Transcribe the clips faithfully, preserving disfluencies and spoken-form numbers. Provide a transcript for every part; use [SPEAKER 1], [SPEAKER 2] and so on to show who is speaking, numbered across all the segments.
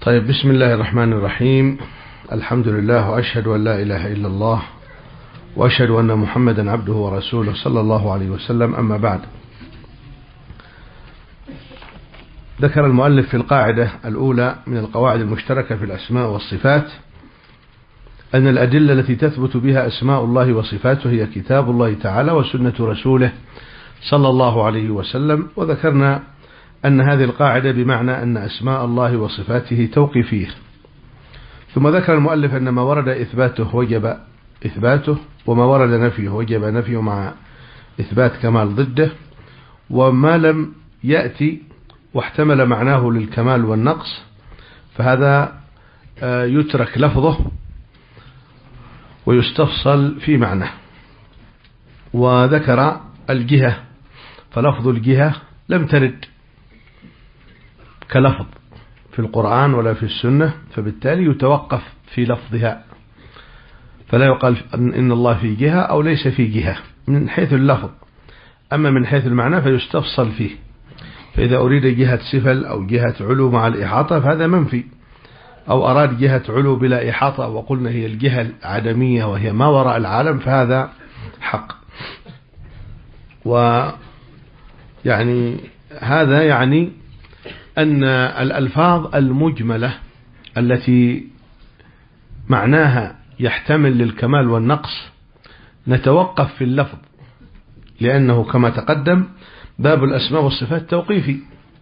[SPEAKER 1] طيب، بسم الله الرحمن الرحيم. الحمد لله، وأشهد أن لا إله إلا الله، وأشهد أن محمدا عبده ورسوله صلى الله عليه وسلم. أما بعد، ذكر المؤلف في القاعدة الأولى من القواعد المشتركة في الأسماء والصفات أن الأدلة التي تثبت بها أسماء الله وصفاته هي كتاب الله تعالى وسنة رسوله صلى الله عليه وسلم. وذكرنا أن هذه القاعدة بمعنى أن أسماء الله وصفاته توقيفية. ثم ذكر المؤلف أن ما ورد إثباته وجب إثباته، وما ورد نفيه وجب نفيه مع إثبات كمال ضده، وما لم يأتي واحتمل معناه للكمال والنقص فهذا يترك لفظه ويستفصل في معناه. وذكر الجهة، فلفظ الجهة لم ترد كلفظ في القرآن ولا في السنة، فبالتالي يتوقف في لفظها، فلا يقال إن الله في جهة أو ليس في جهة من حيث اللفظ. أما من حيث المعنى فيستفصل فيه، فإذا أريد جهة سفل أو جهة علو مع الإحاطة فهذا منفي، أو أراد جهة علو بلا إحاطة وقلنا هي الجهة العدمية وهي ما وراء العالم فهذا حق. ويعني هذا يعني أن الألفاظ المجملة التي معناها يحتمل للكمال والنقص نتوقف في اللفظ، لأنه كما تقدم باب الأسماء والصفات توقيفي.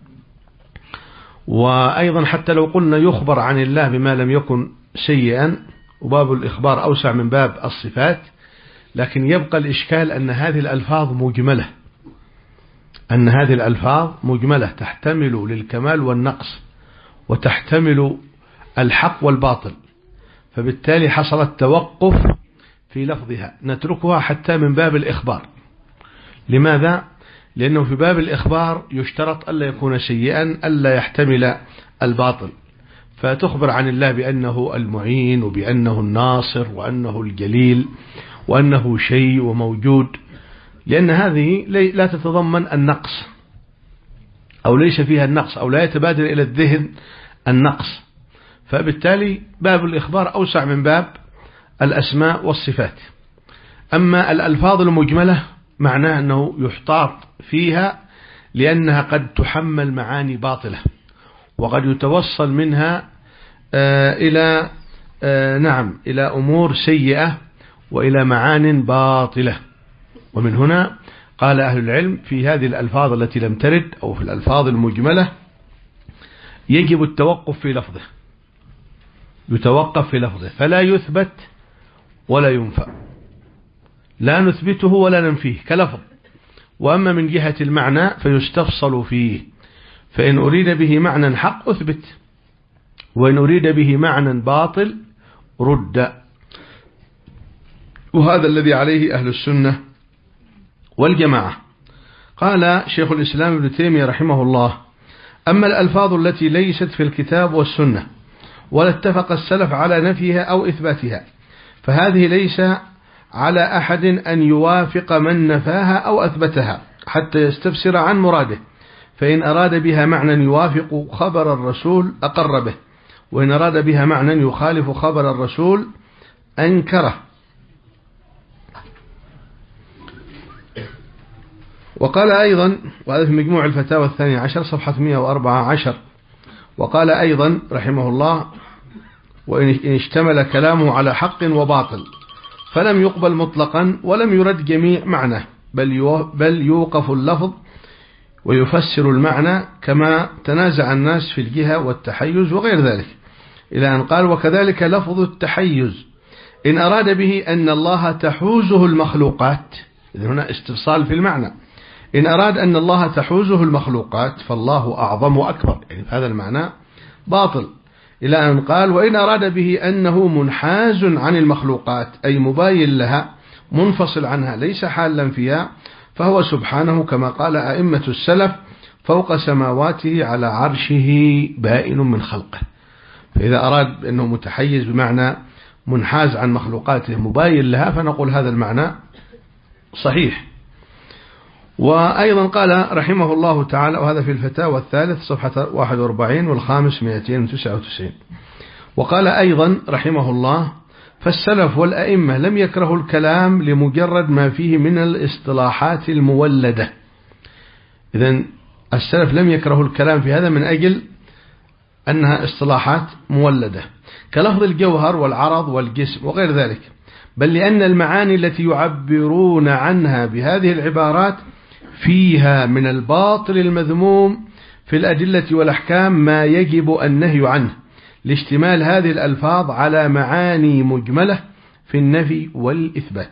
[SPEAKER 1] وأيضا حتى لو قلنا يخبر عن الله بما لم يكن سيئا، وباب الإخبار أوسع من باب الصفات، لكن يبقى الإشكال أن هذه الألفاظ مجملة أن هذه الألفاظ مجملة تحتمل للكمال والنقص وتحتمل الحق والباطل، فبالتالي حصل التوقف في لفظها، نتركها حتى من باب الإخبار. لماذا؟ لأنه في باب الإخبار يشترط ألا يكون سيئا، ألا يحتمل الباطل، فتخبر عن الله بأنه المعين وبأنه الناصر وأنه الجليل وأنه شيء وموجود، لأن هذه لا تتضمن النقص أو ليس فيها النقص أو لا يتبادر إلى الذهن النقص، فبالتالي باب الإخبار أوسع من باب الأسماء والصفات. أما الألفاظ المجملة معناه أنه يحتاط فيها، لأنها قد تحمل معاني باطلة، وقد يتوصل منها إلى نعم إلى أمور سيئة وإلى معان باطلة. ومن هنا قال أهل العلم في هذه الألفاظ التي لم ترد أو في الألفاظ المجملة يجب التوقف في لفظه، يتوقف في لفظه، فلا يثبت ولا ينفى، لا نثبته ولا ننفيه كلفظ. وأما من جهة المعنى فيستفصل فيه، فإن أريد به معنى حق أثبت، وإن أريد به معنى باطل رد. وهذا الذي عليه أهل السنة والجماعة. قال شيخ الإسلام ابن تيمية رحمه الله: أما الألفاظ التي ليست في الكتاب والسنة ولا اتفق السلف على نفيها أو إثباتها فهذه ليس على أحد أن يوافق من نفاها أو أثبتها حتى يستفسر عن مراده، فإن أراد بها معنى يوافق خبر الرسول أقر به، وإن أراد بها معنى يخالف خبر الرسول أنكره. وقال أيضا، وهذا في مجموع الفتاوى الثانية عشر صفحة مئة وأربعة عشر، وقال أيضا رحمه الله: وإن اشتمل كلامه على حق وباطل فلم يقبل مطلقا ولم يرد جميع معناه، بل بل يوقف اللفظ ويفسر المعنى كما تنازع الناس في الجهة والتحيز وغير ذلك، إلى أن قال: وكذلك لفظ التحيز إن أراد به أن الله تحوزه المخلوقات، إذن هنا استفصال في المعنى، إن أراد أن الله تحوزه المخلوقات فالله أعظم وأكبر، يعني هذا المعنى باطل، إلى أن قال: وإن أراد به أنه منحاز عن المخلوقات أي مباين لها منفصل عنها ليس حالا فيها فهو سبحانه كما قال أئمة السلف: فوق سماواته على عرشه بائن من خلقه. فإذا أراد أنه متحيز بمعنى منحاز عن مخلوقاته مباين لها فنقول هذا المعنى صحيح. وأيضا قال رحمه الله تعالى، وهذا في الفتاوى الثالث صفحة واحد وأربعين والخامس مئتين وتسعة وتسعين، وقال أيضا رحمه الله: فالسلف والأئمة لم يكرهوا الكلام لمجرد ما فيه من الاصطلاحات المولدة. إذن السلف لم يكرهوا الكلام في هذا من أجل أنها اصطلاحات مولدة كلفظ الجوهر والعرض والجسم وغير ذلك، بل لأن المعاني التي يعبرون عنها بهذه العبارات فيها من الباطل المذموم في الأدلة والأحكام ما يجب النهي عنه، لاشتمال هذه الألفاظ على معاني مجملة في النفي والإثبات.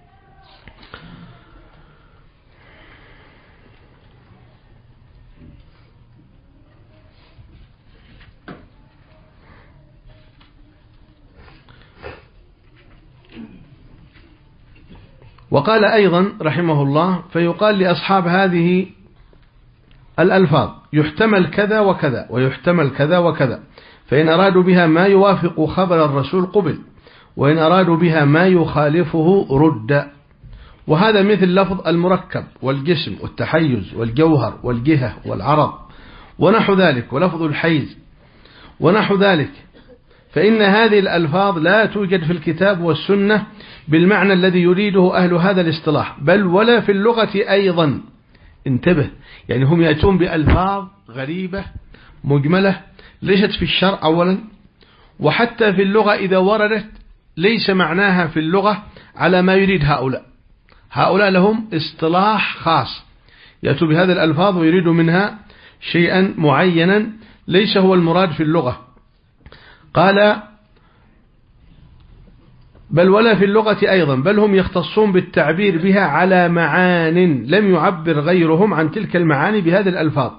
[SPEAKER 1] وقال أيضا رحمه الله: فيقال لأصحاب هذه الألفاظ يحتمل كذا وكذا ويحتمل كذا وكذا، فإن أرادوا بها ما يوافق خبر الرسول قبل، وإن أرادوا بها ما يخالفه رد. وهذا مثل لفظ المركب والجسم والتحيز والجوهر والجهة والعرض ونحو ذلك، ولفظ الحيز ونحو ذلك، فإن هذه الألفاظ لا توجد في الكتاب والسنة بالمعنى الذي يريده أهل هذا الاصطلاح، بل ولا في اللغة أيضا. انتبه، يعني هم يأتون بألفاظ غريبة مجملة ليست في الشرع أولا، وحتى في اللغة إذا وردت ليس معناها في اللغة على ما يريد هؤلاء. هؤلاء لهم اصطلاح خاص، يأتوا بهذه الألفاظ ويريدوا منها شيئا معينا ليس هو المراد في اللغة. قال: بل ولا في اللغة أيضا، بل هم يختصون بالتعبير بها على معان لم يعبر غيرهم عن تلك المعاني بهذه الألفاظ،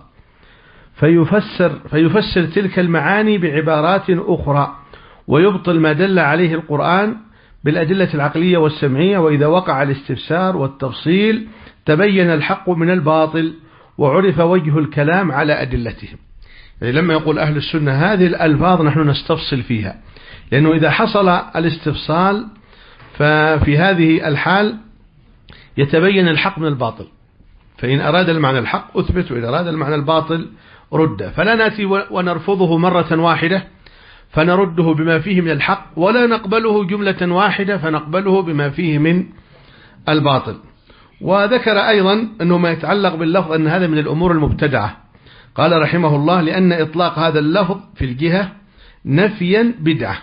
[SPEAKER 1] فيفسر, فيفسر تلك المعاني بعبارات أخرى، ويبطل ما دل عليه القرآن بالأدلة العقلية والسمعية. وإذا وقع الاستفسار والتفصيل تبين الحق من الباطل، وعرف وجه الكلام على أدلتهم. يعني لما يقول أهل السنة هذه الألفاظ نحن نستفصل فيها، لأنه إذا حصل الاستفصال ففي هذه الحال يتبين الحق من الباطل، فإن أراد المعنى الحق أثبت، وإن أراد المعنى الباطل رد. فلا نأتي ونرفضه مرة واحدة فنرده بما فيه من الحق، ولا نقبله جملة واحدة فنقبله بما فيه من الباطل. وذكر أيضا أنه ما يتعلق باللفظ أن هذا من الأمور المبتدعة. قال رحمه الله: لأن إطلاق هذا اللفظ في الجهة نفيا بدعة.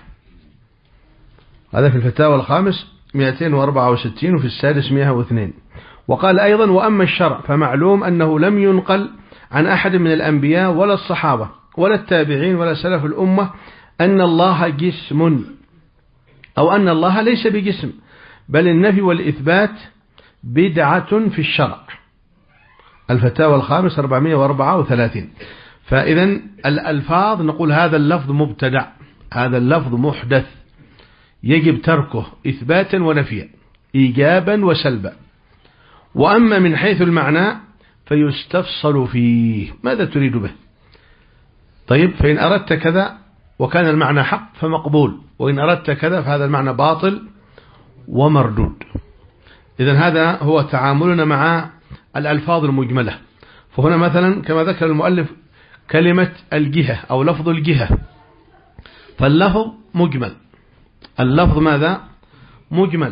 [SPEAKER 1] هذا في الفتاوى الخامس مئتين وأربعة وستين وفي السادس مئة واثنين. وقال أيضا: وأما الشرع فمعلوم أنه لم ينقل عن أحد من الأنبياء ولا الصحابة ولا التابعين ولا سلف الأمة أن الله جسم، أو أن الله ليس بجسم، بل النفي والإثبات بدعة في الشرع. الفتاوى الخامس أربعمئة وأربعة وثلاثين. فإذا الألفاظ نقول هذا اللفظ مبتدع، هذا اللفظ محدث، يجب تركه إثباتا ونفيا، إيجابا وسلبا. وأما من حيث المعنى فيستفصل فيه، ماذا تريد به؟ طيب، فإن أردت كذا وكان المعنى حق فمقبول، وإن أردت كذا فهذا المعنى باطل ومردود. إذن هذا هو تعاملنا مع الألفاظ المجملة. فهنا مثلا كما ذكر المؤلف كلمة الجهة أو لفظ الجهة، فاللفظ مجمل، اللفظ ماذا؟ مجمل،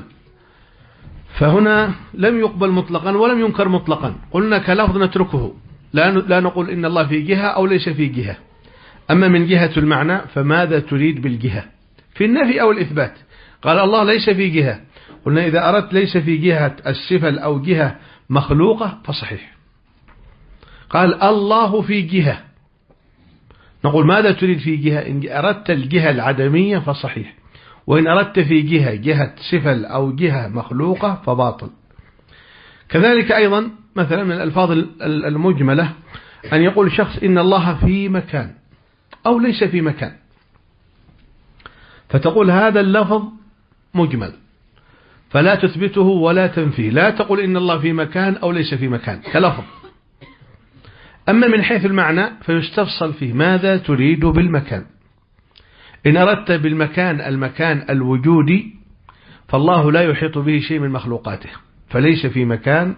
[SPEAKER 1] فهنا لم يقبل مطلقا ولم ينكر مطلقا. قلنا كلفظ نتركه، لا نقول إن الله في جهة أو ليس في جهة. أما من جهة المعنى فماذا تريد بالجهة في النفي أو الإثبات؟ قال الله ليس في جهة، قلنا إذا أردت ليس في جهة الصفة أو جهة مخلوقة فصحيح. قال الله في جهة، نقول ماذا تريد في جهة؟ إن أردت الجهة العدمية فصحيح، وإن أردت في جهة جهة صفة أو جهة مخلوقة فباطل. كذلك أيضا مثلا من الألفاظ المجملة أن يقول شخص إن الله في مكان أو ليس في مكان، فتقول هذا اللفظ مجمل فلا تثبته ولا تنفيه، لا تقول إن الله في مكان أو ليس في مكان كلفظ. أما من حيث المعنى فيستفصل فيه، ماذا تريد بالمكان؟ إن أردت بالمكان المكان الوجودي فالله لا يحيط به شيء من مخلوقاته، فليس في مكان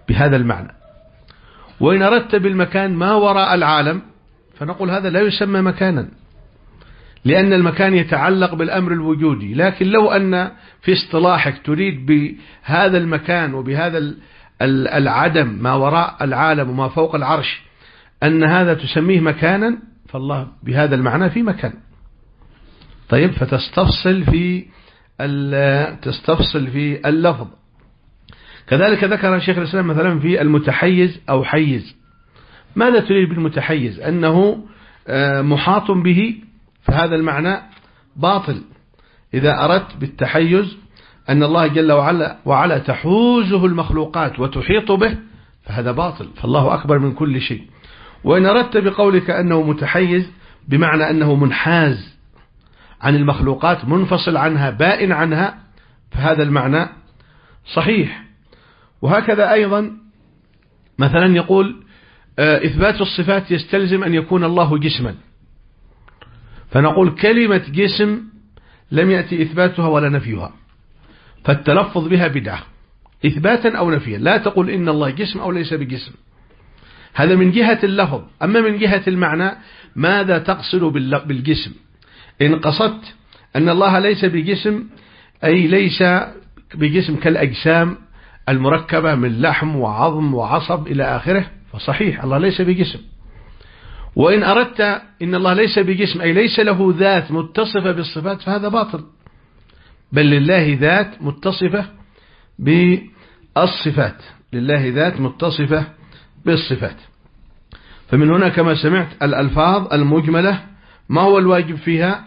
[SPEAKER 1] بهذا المعنى. وإن أردت بالمكان ما وراء العالم فنقول هذا لا يسمى مكانا، لأن المكان يتعلق بالأمر الوجودي. لكن لو أن في اصطلاحك تريد بهذا المكان وبهذا العدم ما وراء العالم وما فوق العرش أن هذا تسميه مكانا، فالله بهذا المعنى في مكان. طيب، فتستفصل في تستفصل في اللفظ. كذلك ذكر شيخ الإسلام مثلا في المتحيز أو حيز. ماذا تريد بالمتحيز؟ أنه محاط به، فهذا المعنى باطل. إذا أردت بالتحيز أن الله جل وعلا, وعلا تحوزه المخلوقات وتحيط به فهذا باطل، فالله أكبر من كل شيء. وإن أردت بقولك أنه متحيز بمعنى أنه منحاز عن المخلوقات، منفصل عنها، بائن عنها، فهذا المعنى صحيح. وهكذا أيضا مثلا يقول إثبات الصفات يستلزم أن يكون الله جسما، فنقول كلمة جسم لم يأتي إثباتها ولا نفيها، فالتلفظ بها بدعة إثباتا أو نفيا. لا تقول إن الله جسم أو ليس بجسم، هذا من جهة اللفظ. أما من جهة المعنى ماذا تقصد بالجسم؟ إن قصدت أن الله ليس بجسم أي ليس بجسم كالأجسام المركبة من لحم وعظم وعصب إلى آخره فصحيح الله ليس بجسم. وإن أردت إن الله ليس بجسم أي ليس له ذات متصفة بالصفات فهذا باطل، بل لله ذات متصفة بالصفات، لله ذات متصفة بالصفات. فمن هنا كما سمعت الألفاظ المجملة ما هو الواجب فيها؟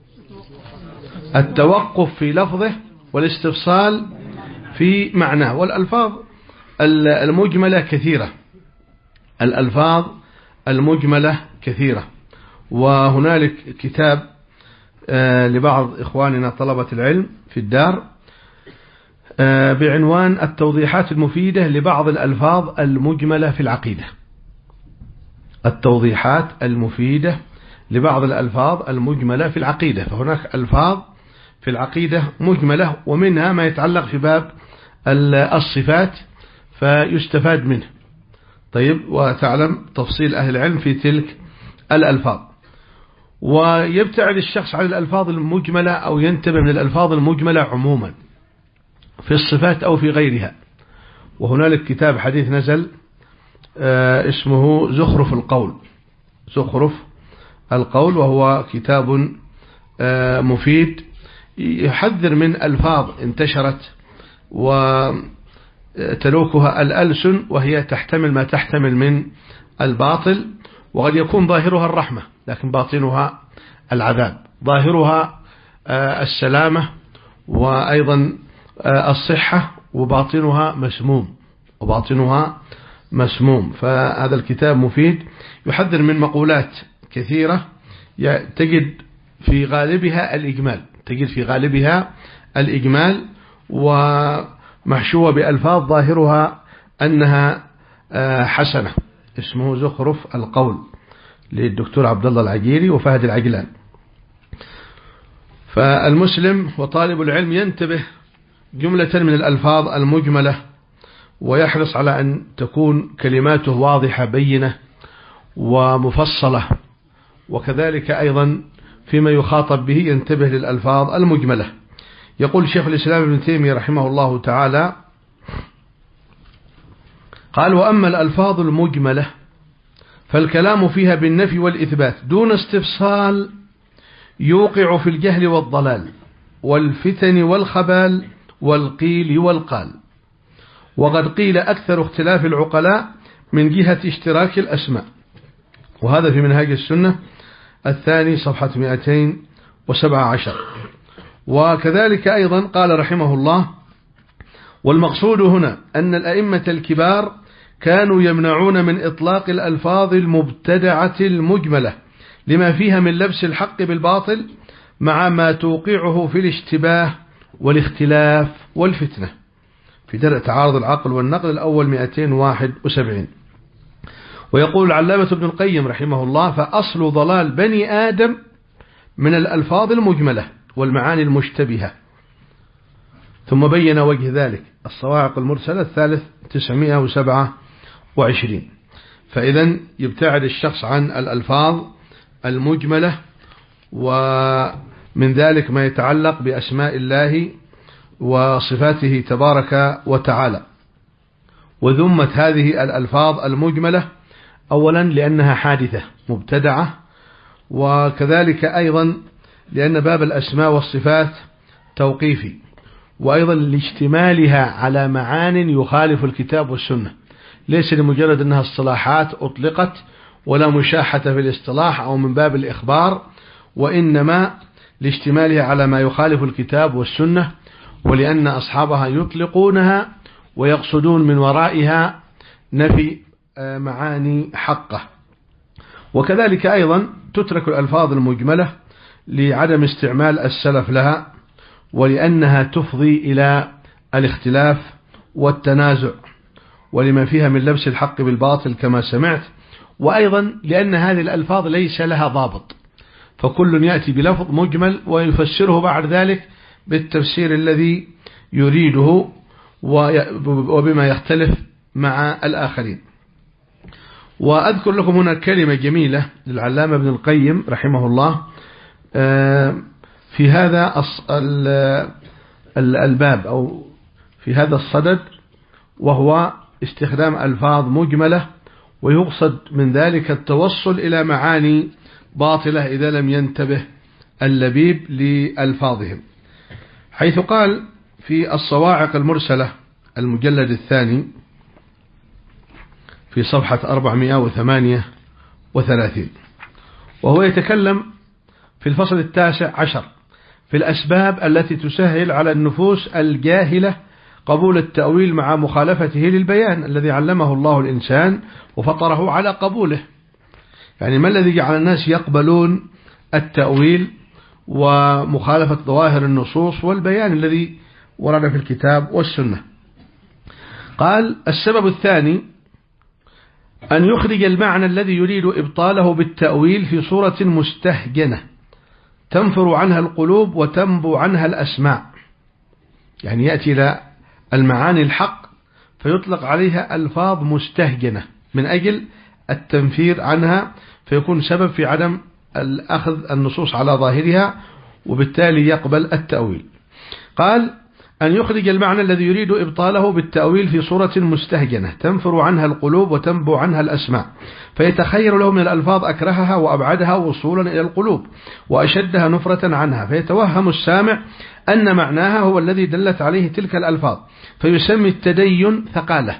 [SPEAKER 1] التوقف في لفظه والاستفصال في معناه. والألفاظ المجملة كثيرة، الألفاظ المجملة كثيرة. وهنالك كتاب لبعض إخواننا طلبة العلم في الدار بعنوان التوضيحات المفيدة لبعض الألفاظ المجملة في العقيدة، التوضيحات المفيدة لبعض الألفاظ المجملة في العقيدة. فهناك ألفاظ في العقيدة مجملة، ومنها ما يتعلق في باب الصفات فيستفاد منه. طيب، وتعلم تفصيل أهل العلم في تلك الألفاظ. ويبتعد الشخص عن الألفاظ المجملة أو ينتبه من الألفاظ المجملة عموما في الصفات أو في غيرها. وهنالك كتاب حديث نزل اسمه زخرف القول، زخرف القول، وهو كتاب مفيد يحذر من ألفاظ انتشرت وتلوكها الألسن وهي تحتمل ما تحتمل من الباطل، وقد يكون ظاهرها الرحمة لكن باطنها العذاب، ظاهرها السلامة وأيضا الصحة وباطنها مسموم وباطنها مسموم. فهذا الكتاب مفيد يحذر من مقولات كثيرة تجد في غالبها الإجمال، تجد في غالبها الإجمال ومحشوة بألفاظ ظاهرها أنها حسنة. اسمه زخرف القول للدكتور عبد الله العجيري وفهد العجلان. فالمسلم وطالب العلم ينتبه جملة من الألفاظ المجملة ويحرص على أن تكون كلماته واضحة بينة ومفصلة، وكذلك أيضا فيما يخاطب به ينتبه للألفاظ المجملة. يقول شيخ الإسلام ابن تيمية رحمه الله تعالى قال: وأما الألفاظ المجملة فالكلام فيها بالنفي والإثبات دون استفصال يوقع في الجهل والضلال والفتن والخبال والقيل والقال. وقد قيل أكثر اختلاف العقلاء من جهة اشتراك الأسماء. وهذا في منهاج السنة الثاني صفحة مئتين وسبعة عشر. وكذلك أيضا قال رحمه الله: والمقصود هنا أن الأئمة الكبار كانوا يمنعون من إطلاق الألفاظ المبتدعة المجملة لما فيها من لبس الحق بالباطل مع ما توقعه في الاشتباه والاختلاف والفتنة. في درء تعارض العقل والنقل الأول مئتين وواحد وسبعين. ويقول العلامة ابن القيم رحمه الله: فأصل ضلال بني آدم من الألفاظ المجملة والمعاني المشتبهة. ثم بين وجه ذلك. الصواعق المرسلة الثالث تسعمائة وسبعة وعشرين. فإذا يبتعد الشخص عن الألفاظ المجملة، ومن ذلك ما يتعلق بأسماء الله وصفاته تبارك وتعالى. وذمت هذه الألفاظ المجملة أولا لأنها حادثة مبتدعة، وكذلك أيضا لأن باب الأسماء والصفات توقيفي، وأيضا لاشتمالها على معان يخالف الكتاب والسنة، ليس لمجرد أنها اصطلاحات أطلقت ولا مشاحة في الاصطلاح أو من باب الإخبار، وإنما لاشتمالها على ما يخالف الكتاب والسنة، ولأن أصحابها يطلقونها ويقصدون من ورائها نفي معاني حقه. وكذلك أيضا تترك الألفاظ المجملة لعدم استعمال السلف لها، ولأنها تفضي إلى الاختلاف والتنازع، ولما فيها من لبس الحق بالباطل كما سمعت، وأيضا لأن هذه الألفاظ ليس لها ضابط، فكل يأتي بلفظ مجمل ويفسره بعد ذلك بالتفسير الذي يريده وبما يختلف مع الآخرين. وأذكر لكم هنا كلمة جميلة للعلامة ابن القيم رحمه الله في هذا الباب أو في هذا الصدد، وهو استخدام ألفاظ مجملة ويقصد من ذلك التوصل إلى معاني باطلة إذا لم ينتبه اللبيب لألفاظهم، حيث قال في الصواعق المرسلة المجلد الثاني في صفحة أربعمائة وثمانية وثلاثين، وهو يتكلم في الفصل التاسع عشر في الأسباب التي تسهل على النفوس الجاهلة قبول التأويل مع مخالفته للبيان الذي علمه الله الإنسان وفطره على قبوله. يعني ما الذي جعل الناس يقبلون التأويل ومخالفة ظواهر النصوص والبيان الذي ورد في الكتاب والسنة؟ قال السبب الثاني أن يخرج المعنى الذي يريد إبطاله بالتأويل في صورة مستهجنة تنفر عنها القلوب وتنبو عنها الأسماع. يعني يأتي إلى المعاني الحق فيطلق عليها ألفاظ مستهجنة من أجل التنفير عنها، فيكون سبب في عدم الأخذ النصوص على ظاهرها وبالتالي يقبل التأويل. قال أن يخرج المعنى الذي يريد إبطاله بالتأويل في صورة مستهجنة تنفر عنها القلوب وتنبو عنها الأسماع، فيتخير له من الألفاظ أكرهها وأبعدها وصولا إلى القلوب وأشدها نفرة عنها، فيتوهم السامع أن معناها هو الذي دلت عليه تلك الألفاظ، فيسمي التدين ثقالة،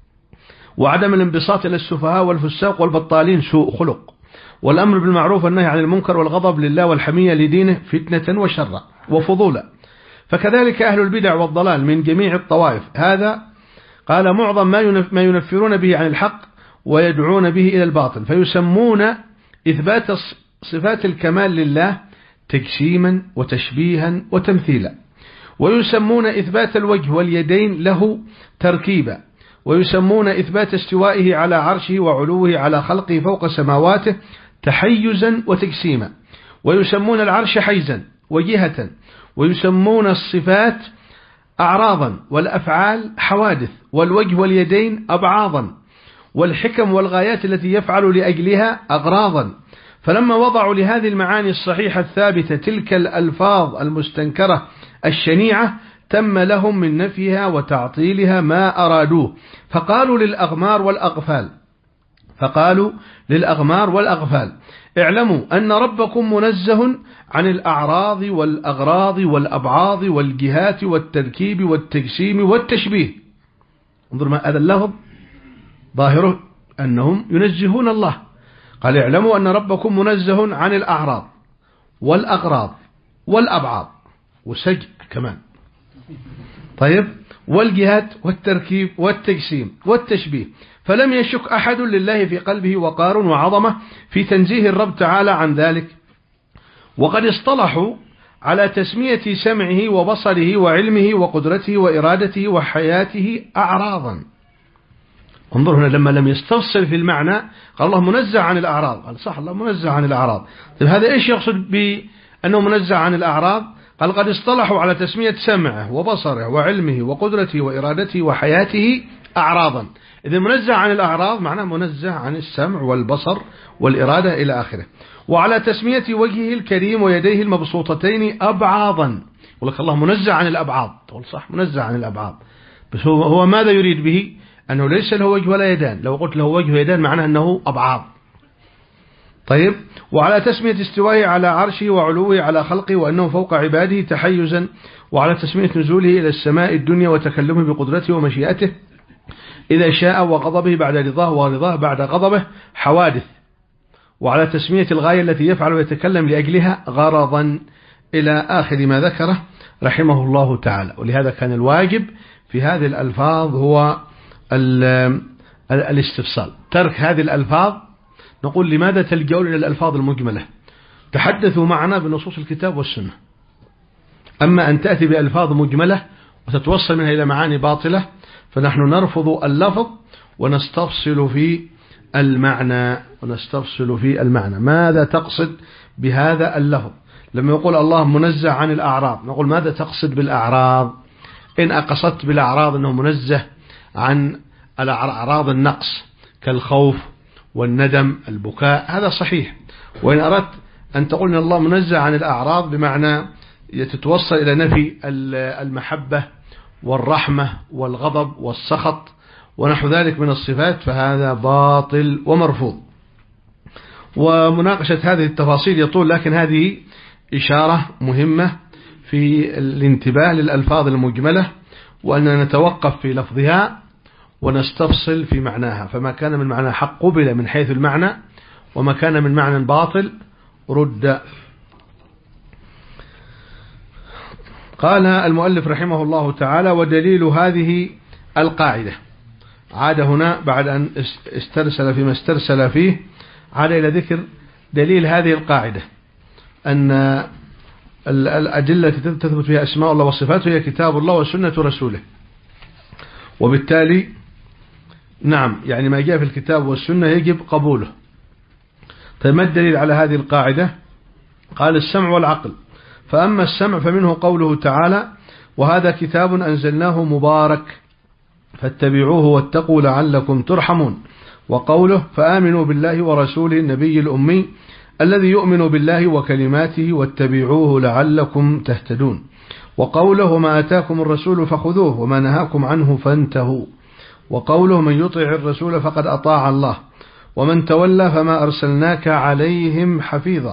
[SPEAKER 1] وعدم الانبساط إلى السفهاء والفساق والبطالين سوء خلق، والأمر بالمعروف والنهي عن المنكر والغضب لله والحمية لدينه فتنة وشرا وفضولا. فكذلك أهل البدع والضلال من جميع الطوائف، هذا قال معظم ما ينفرون به عن الحق ويدعون به إلى الباطل، فيسمون إثبات صفات الكمال لله تجسيما وتشبيها وتمثيلا، ويسمون إثبات الوجه واليدين له تركيبا، ويسمون إثبات استوائه على عرشه وعلوه على خلقه فوق سماواته تحيزا وتجسيما، ويسمون العرش حيزا وجهة، ويسمون الصفات أعراضا والأفعال حوادث، والوجه واليدين أبعاضا، والحكم والغايات التي يفعل لأجلها أغراضا. فلما وضعوا لهذه المعاني الصحيحة الثابتة تلك الألفاظ المستنكرة الشنيعة تم لهم من نفيها وتعطيلها ما أرادوه، فقالوا للأغمار والأغفال فقالوا للأغمار والأغفال اعلموا أن ربكم منزه عن الأعراض والأغراض والأبعاض والجهات والتركيب والتجسيم والتشبيه. انظر ما هذا اللفظ ظاهره أنهم ينزهون الله. قال اعلموا أن ربكم منزه عن الأعراض والأغراض والأبعاض وسجع كمان، طيب، والجهات والتركيب والتجسيم والتشبيه، فلم يشك أحد لله في قلبه وقار وعظمة في تنزيه الرب تعالى عن ذلك. وقد اصطلحوا على تسمية سمعه وبصره وعلمه وقدرته وإرادته وحياته أعراضا. انظر هنا لما لم يستفصل في المعنى قال الله منزه عن الأعراض، قال صح الله منزه عن الأعراض، طيب هذا إيش يقصد بأنه منزه عن الأعراض؟ قال قد اصطلحوا على تسمية سمعه وبصره وعلمه وقدرته وإرادته وحياته أعراضا. إذا منزه عن الأعراض معناه منزه عن السمع والبصر والإرادة إلى آخره. وعلى تسمية وجهه الكريم ويديه المبسوطتين أبعاضا. يقول لك الله منزه عن الأبعاض، تقول صح منزه عن الأبعاض، بس هو, هو ماذا يريد به؟ أنه ليس له وجه ولا يدان. لو قلت له وجه ويدان معناه أنه أبعاض. طيب. وعلى تسمية استوائه على عرشه وعلوه على خلقه وأنه فوق عباده تحيزا. وعلى تسمية نزوله إلى السماء الدنيا وتكلمه بقدرته ومشيئته إذا شاء وغضبه بعد رضاه ورضاه بعد غضبه حوادث. وعلى تسمية الغاية التي يفعل ويتكلم لأجلها غرضا إلى آخر ما ذكره رحمه الله تعالى. ولهذا كان الواجب في هذه الألفاظ هو الاستفصال، ترك هذه الألفاظ. نقول لماذا تلجؤون إلى الألفاظ المجملة؟ تحدثوا معنا بنصوص الكتاب والسنة. أما أن تأتي بألفاظ مجملة وتتوصل منها إلى معاني باطلة فنحن نرفض اللفظ ونستفصل في المعنى ونستفصل في المعنى. ماذا تقصد بهذا اللفظ؟ لما يقول الله منزه عن الأعراض نقول ماذا تقصد بالأعراض؟ إن أقصدت بالأعراض أنه منزه عن الأعراض النقص كالخوف والندم البكاء هذا صحيح. وإن أردت أن تقول أن الله منزه عن الأعراض بمعنى تتوصل إلى نفي المحبة والرحمة والغضب والسخط ونحو ذلك من الصفات فهذا باطل ومرفوض. ومناقشة هذه التفاصيل يطول، لكن هذه إشارة مهمة في الانتباه للألفاظ المجملة وأننا نتوقف في لفظها ونستفصل في معناها. فما كان من معنى حق قبل من حيث المعنى وما كان من معنى باطل رد. قال المؤلف رحمه الله تعالى ودليل هذه القاعدة. عاد هنا بعد أن استرسل فيما استرسل فيه عاد إلى ذكر دليل هذه القاعدة أن الأدلة التي تثبت فيها أسماء الله وصفاته هي كتاب الله وسنة رسوله. وبالتالي نعم يعني ما جاء في الكتاب والسنة يجب قبوله. طيب ما الدليل على هذه القاعدة؟ قال السمع والعقل. فأما السمع فمنه قوله تعالى وهذا كتاب أنزلناه مبارك فاتبعوه واتقوا لعلكم ترحمون. وقوله فآمنوا بالله ورسوله النبي الأمي الذي يؤمن بالله وكلماته واتبعوه لعلكم تهتدون. وقوله وما آتاكم الرسول فخذوه وما نهاكم عنه فانتهوا. وقوله من يطع الرسول فقد أطاع الله ومن تولى فما أرسلناك عليهم حفيظا.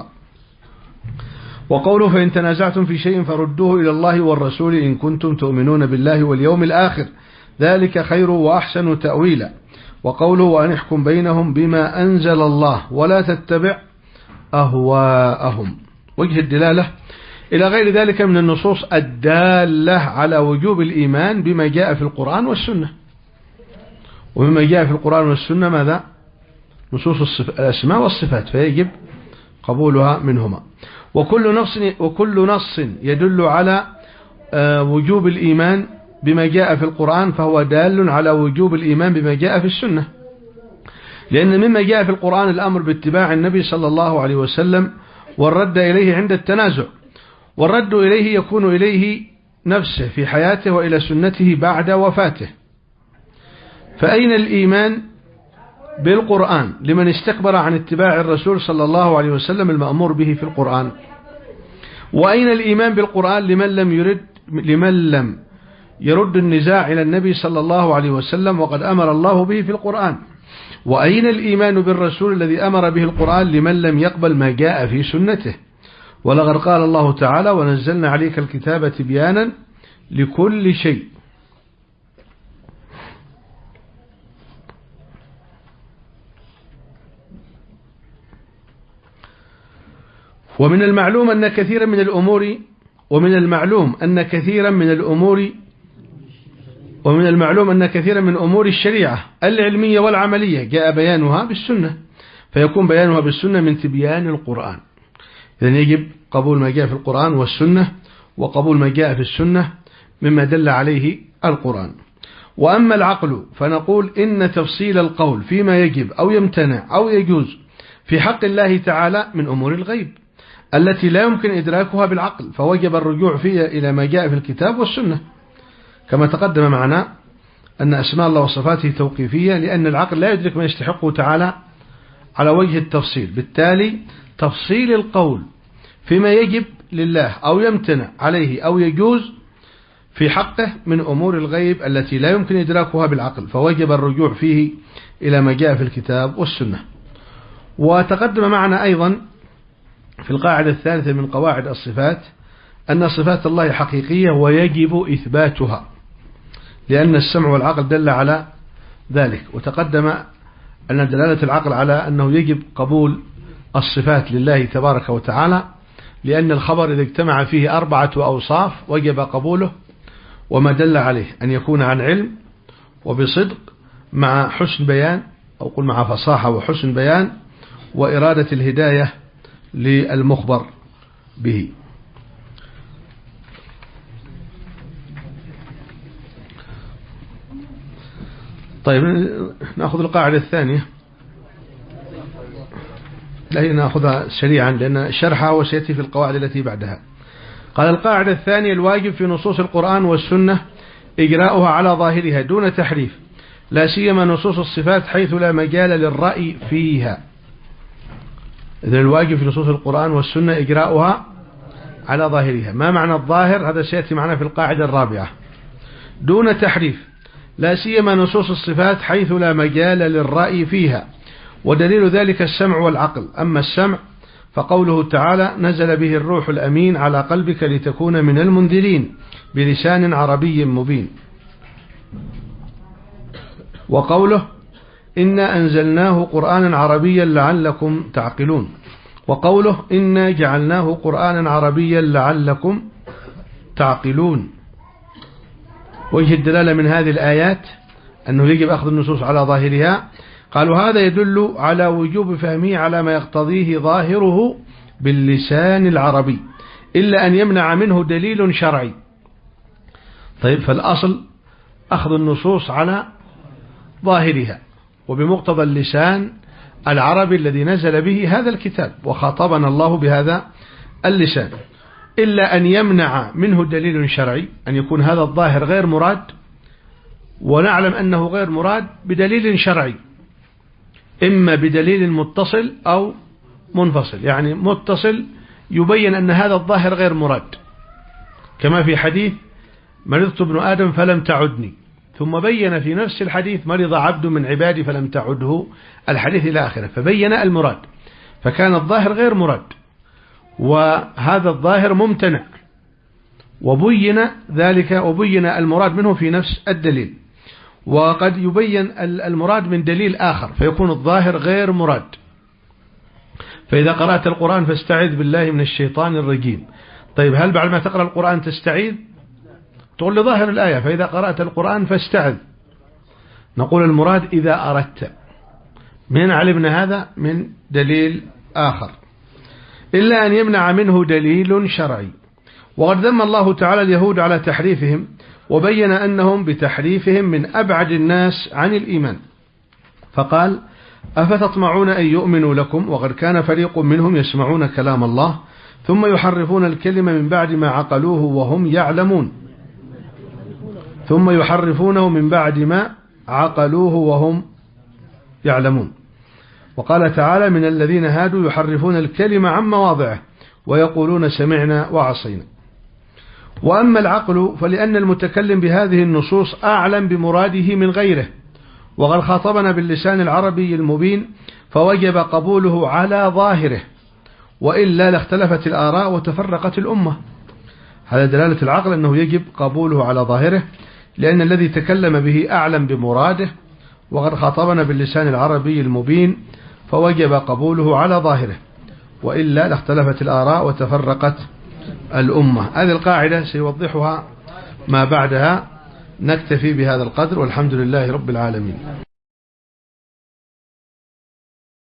[SPEAKER 1] وقوله فإن تنازعتم في شيء فردوه إلى الله والرسول إن كنتم تؤمنون بالله واليوم الآخر ذلك خير وأحسن تأويلا. وقوله وأن احكم بينهم بما أنزل الله ولا تتبع أهواءهم. وجه الدلالة إلى غير ذلك من النصوص الدالة على وجوب الإيمان بما جاء في القرآن والسنة. ومما جاء في القرآن والسنة ماذا؟ نصوص الأسماء والصفات فيجب قبولها منهما. وكل نص وكل نص يدل على وجوب الإيمان بما جاء في القرآن فهو دال على وجوب الإيمان بما جاء في السنة. لأن مما جاء في القرآن الأمر باتباع النبي صلى الله عليه وسلم والرد إليه عند التنازع، والرد إليه يكون إليه نفسه في حياته وإلى سنته بعد وفاته. فأين الإيمان بالقرآن لمن استكبر عن اتباع الرسول صلى الله عليه وسلم المأمور به في القرآن؟ وأين الإيمان بالقرآن لمن لم يرد لمن لم يرد النزاع إلى النبي صلى الله عليه وسلم وقد أمر الله به في القرآن؟ وأين الإيمان بالرسول الذي أمر به القرآن لمن لم يقبل ما جاء في سنته؟ ولقد قال الله تعالى ونزلنا عليك الكتاب تبيانا لكل شيء. ومن المعلوم أن كثيرا من الأمور ومن المعلوم أن كثيرا من الأمور ومن المعلوم أن كثيرا من أمور الشريعة العلمية والعملية جاء بيانها بالسنة، فيكون بيانها بالسنة من تبيان القرآن. إذن يجب قبول ما جاء في القرآن والسنة وقبول ما جاء في السنة مما دل عليه القرآن. وأما العقل فنقول إن تفصيل القول فيما يجب أو يمتنع أو يجوز في حق الله تعالى من أمور الغيب. التي لا يمكن إدراكها بالعقل، فوجب الرجوع فيها إلى ما جاء في الكتاب والسنة، كما تقدم معنا أن أسماء الله وصفاته توقيفية، لأن العقل لا يدرك ما يستحقه تعالى على وجه التفصيل. بالتالي تفصيل القول فيما يجب لله أو يمتنع عليه أو يجوز في حقه من أمور الغيب التي لا يمكن إدراكها بالعقل، فوجب الرجوع فيه إلى ما جاء في الكتاب والسنة. وتقدم معنا أيضا في القاعدة الثالثة من قواعد الصفات أن صفات الله حقيقية ويجب إثباتها، لأن السمع والعقل دل على ذلك. وتقدم أن دلالة العقل على أنه يجب قبول الصفات لله تبارك وتعالى، لأن الخبر إذا اجتمع فيه أربعة أوصاف وجب قبوله، وما دل عليه أن يكون عن علم وبصدق مع حسن بيان، أو قل مع فصاحة وحسن بيان وإرادة الهداية للمخبر به. طيب نأخذ القاعدة الثانية، لا نأخذها سريعا لأن شرحها وسيأتي في القواعد التي بعدها. قال القاعدة الثانية: الواجب في نصوص القرآن والسنة إجراؤها على ظاهرها دون تحريف، لا سيما نصوص الصفات حيث لا مجال للرأي فيها. إذن الواجب في نصوص القرآن والسنة إجراؤها على ظاهرها. ما معنى الظاهر؟ هذا سيأتي معنا في القاعدة الرابعة. دون تحريف، لا سيما نصوص الصفات حيث لا مجال للرأي فيها، ودليل ذلك السمع والعقل. أما السمع فقوله تعالى: نزل به الروح الأمين على قلبك لتكون من المنذرين بلسان عربي مبين. وقوله: إنا أنزلناه قرآنا عربيا لعلكم تعقلون. وقوله: إنا جعلناه قرآنا عربيا لعلكم تعقلون. وجه الدلالة من هذه الآيات أنه يجب أخذ النصوص على ظاهرها. قالوا هذا يدل على وجوب فهمه على ما يقتضيه ظاهره باللسان العربي، إلا أن يمنع منه دليل شرعي. طيب، فالأصل أخذ النصوص على ظاهرها وبمقتضى اللسان العربي الذي نزل به هذا الكتاب، وخاطبنا الله بهذا اللسان، إلا أن يمنع منه دليل شرعي، أن يكون هذا الظاهر غير مراد، ونعلم أنه غير مراد بدليل شرعي، إما بدليل متصل أو منفصل. يعني متصل يبين أن هذا الظاهر غير مراد، كما في حديث: مرضت ابن آدم فلم تعدني، ثم بين في نفس الحديث: مرض عبد من عبادي فلم تعده، الحديث إلى آخره، فبين المراد، فكان الظاهر غير مراد، وهذا الظاهر ممتنع، وبين ذلك وبين المراد منه في نفس الدليل. وقد يبين المراد من دليل آخر فيكون الظاهر غير مراد. فإذا قرأت القرآن فاستعذ بالله من الشيطان الرجيم. طيب، هل بعد ما تقرأ القرآن تستعيذ؟ تقول لظاهر الآية: فإذا قرأت القرآن فاستعذ. نقول المراد إذا أردت. من علمنا هذا؟ من دليل آخر، إلا أن يمنع منه دليل شرعي. وقد ذم الله تعالى اليهود على تحريفهم، وبين أنهم بتحريفهم من أبعد الناس عن الإيمان، فقال: أفتطمعون أن يؤمنوا لكم وقد كان فريق منهم يسمعون كلام الله ثم يحرفون الكلمة من بعد ما عقلوه وهم يعلمون ثم يحرفونه من بعد ما عقلوه وهم يعلمون. وقال تعالى: من الذين هادوا يحرفون الكلمة عن مواضعه ويقولون سمعنا وعصينا. وأما العقل فلأن المتكلم بهذه النصوص أعلم بمراده من غيره، وقد خاطبنا باللسان العربي المبين، فوجب قبوله على ظاهره، وإلا لاختلفت الآراء وتفرقت الأمة. هذا دلالة العقل أنه يجب قبوله على ظاهره، لأن الذي تكلم به أعلم بمراده، وقد خاطبنا باللسان العربي المبين، فوجب قبوله على ظاهره، وإلا لاختلفت الآراء وتفرقت الأمة. هذه القاعدة سيوضحها ما بعدها. نكتفي بهذا القدر، والحمد لله رب العالمين.